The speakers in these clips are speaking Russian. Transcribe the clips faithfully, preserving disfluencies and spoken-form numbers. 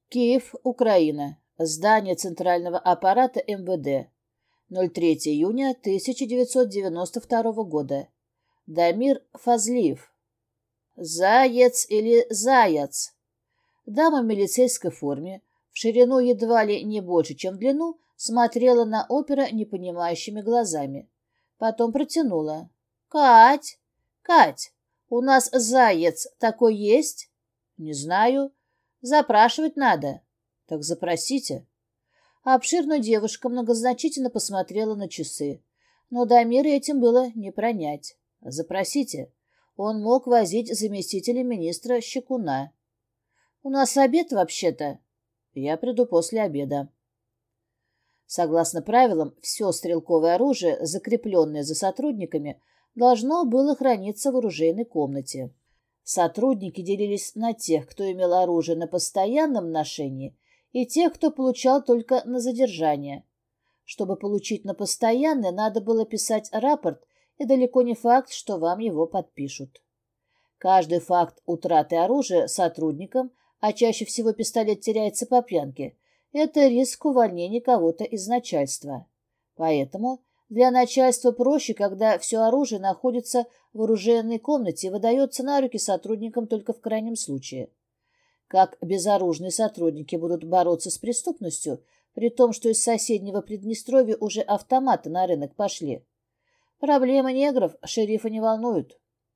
Киев, Украина. Здание Центрального аппарата эм вэ дэ. ноль третьего июня тысяча девятьсот девяносто второго года. Дамир Фазлиев. Заяц или заяц? Дама в милицейской форме, в ширину едва ли не больше, чем в длину, смотрела на опера непонимающими глазами. Потом протянула. «Кать! Кать, у нас заяц такой есть?» «Не знаю. Запрашивать надо». «Так запросите». Обширная девушка многозначительно посмотрела на часы. Но Дамира этим было не пронять. «Запросите». Он мог возить заместителя министра Щекуна. «У нас обед вообще-то». «Я приду после обеда». Согласно правилам, все стрелковое оружие, закрепленное за сотрудниками, должно было храниться в оружейной комнате. Сотрудники делились на тех, кто имел оружие на постоянном ношении, и тех, кто получал только на задержание. Чтобы получить на постоянное, надо было писать рапорт, и далеко не факт, что вам его подпишут. Каждый факт утраты оружия сотрудникам, а чаще всего пистолет теряется по пьянке, это риск увольнения кого-то из начальства. Поэтому для начальства проще, когда все оружие находится в оружейной комнате и выдается на руки сотрудникам только в крайнем случае. Как безоружные сотрудники будут бороться с преступностью, при том, что из соседнего Приднестровья уже автоматы на рынок пошли? Проблемы негров шерифа не волнуют.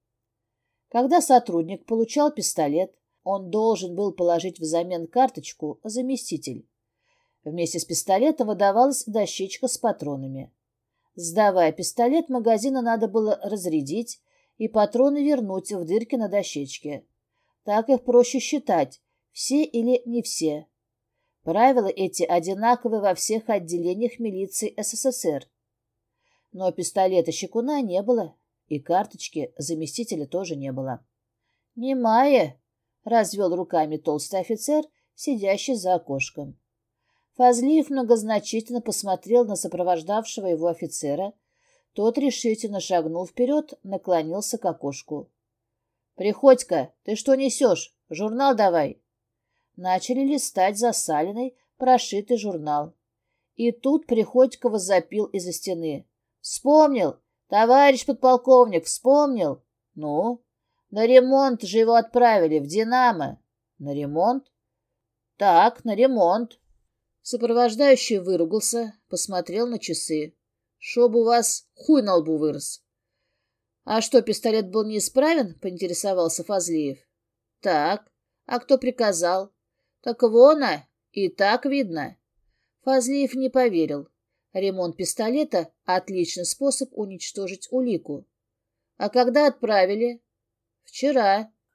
Когда сотрудник получал пистолет, он должен был положить взамен карточку «Заместитель». Вместе с пистолетом выдавалась дощечка с патронами. Сдавая пистолет, магазина надо было разрядить и патроны вернуть в дырки на дощечке. Так их проще считать, все или не все. Правила эти одинаковы во всех отделениях милиции эс эс эс эр. Но пистолета Щекуна не было, и карточки заместителя тоже не было. «Немая», — развел руками толстый офицер, сидящий за окошком. Фазлиев многозначительно посмотрел на сопровождавшего его офицера. Тот решительно шагнул вперед, наклонился к окошку. «Приходько, ты что несешь? Журнал давай!» Начали листать засаленный, прошитый журнал. И тут Приходько возопил из-за стены. «Вспомнил! Товарищ подполковник, вспомнил!» «Ну?» «На ремонт же его отправили, в «Динамо». «На ремонт?» «Так, на ремонт». Сопровождающий выругался, посмотрел на часы. «Чтоб у вас хуй на лбу вырос». «А что, пистолет был неисправен?» — поинтересовался Фазлиев. «Так. А кто приказал?» «Так вон, а, и так видно». Фазлиев не поверил. Ремонт пистолета — отличный способ уничтожить улику. «А когда отправили?» «Вчера».